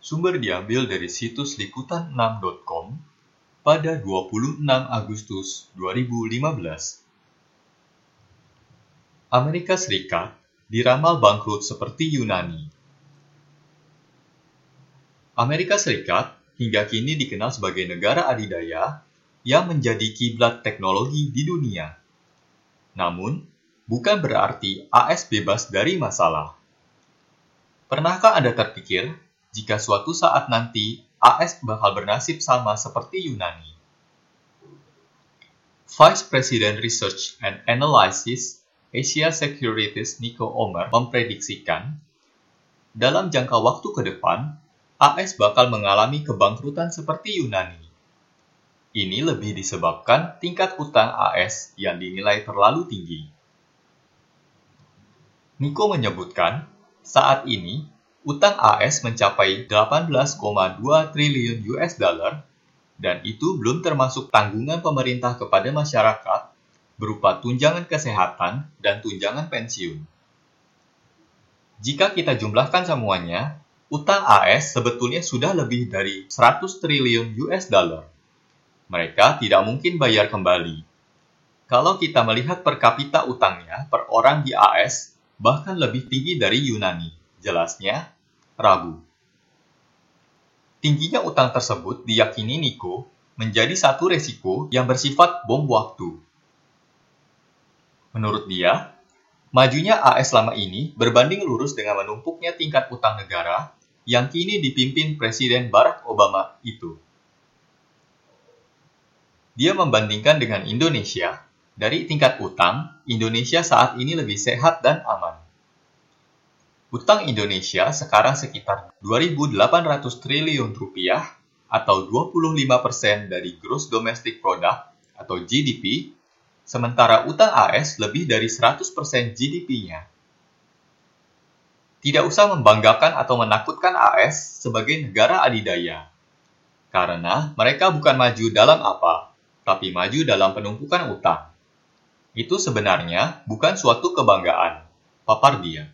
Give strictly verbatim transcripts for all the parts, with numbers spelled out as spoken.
Sumber diambil dari situs liputan enam titik com pada dua puluh enam Agustus dua ribu lima belas. Amerika Serikat diramal bangkrut seperti Yunani. Amerika Serikat hingga kini dikenal sebagai negara adidaya yang menjadi kiblat teknologi di dunia. Namun, bukan berarti A S bebas dari masalah. Pernahkah Anda terpikir jika suatu saat nanti A S bakal bernasib sama seperti Yunani? Vice President Research and Analysis Asia Securities Nico Omer memprediksikan, dalam jangka waktu ke depan, A S bakal mengalami kebangkrutan seperti Yunani. Ini lebih disebabkan tingkat utang A S yang dinilai terlalu tinggi. Nico menyebutkan, saat ini, utang A S mencapai delapan belas koma dua triliun U S dollar, dan itu belum termasuk tanggungan pemerintah kepada masyarakat berupa tunjangan kesehatan dan tunjangan pensiun. Jika kita jumlahkan semuanya, utang A S sebetulnya sudah lebih dari seratus triliun U S dollar. Mereka tidak mungkin bayar kembali. Kalau kita melihat per kapita utangnya per orang di A S, bahkan lebih tinggi dari Yunani. Jelasnya, ragu. Tingginya utang tersebut diyakini Nico menjadi satu resiko yang bersifat bom waktu. Menurut dia, majunya A S selama ini berbanding lurus dengan menumpuknya tingkat utang negara yang kini dipimpin Presiden Barack Obama itu. Dia membandingkan dengan Indonesia, dari tingkat utang, Indonesia saat ini lebih sehat dan aman. Utang Indonesia sekarang sekitar dua ribu delapan ratus triliun rupiah atau dua puluh lima persen dari Gross Domestic Product atau G D P, sementara utang A S lebih dari seratus persen G D P-nya. Tidak usah membanggakan atau menakutkan A S sebagai negara adidaya, karena mereka bukan maju dalam apa, tapi maju dalam penumpukan utang. Itu sebenarnya bukan suatu kebanggaan, papar dia.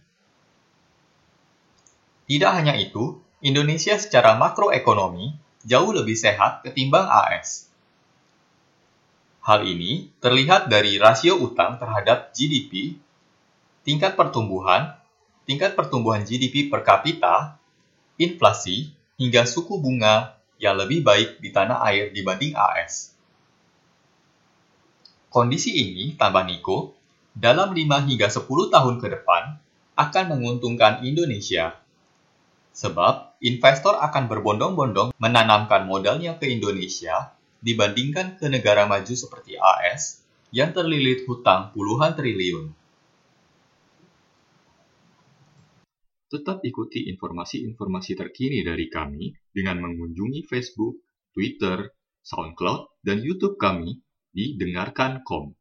Tidak hanya itu, Indonesia secara makroekonomi jauh lebih sehat ketimbang A S. Hal ini terlihat dari rasio utang terhadap G D P, tingkat pertumbuhan, tingkat pertumbuhan G D P per kapita, inflasi, hingga suku bunga yang lebih baik di tanah air dibanding A S. Kondisi ini, tambah Nico, dalam lima hingga sepuluh tahun ke depan akan menguntungkan Indonesia. Sebab, investor akan berbondong-bondong menanamkan modalnya ke Indonesia dibandingkan ke negara maju seperti A S yang terlilit hutang puluhan triliun. Tetap ikuti informasi-informasi terkini dari kami dengan mengunjungi Facebook, Twitter, SoundCloud, dan YouTube kami di dengarkan titik com.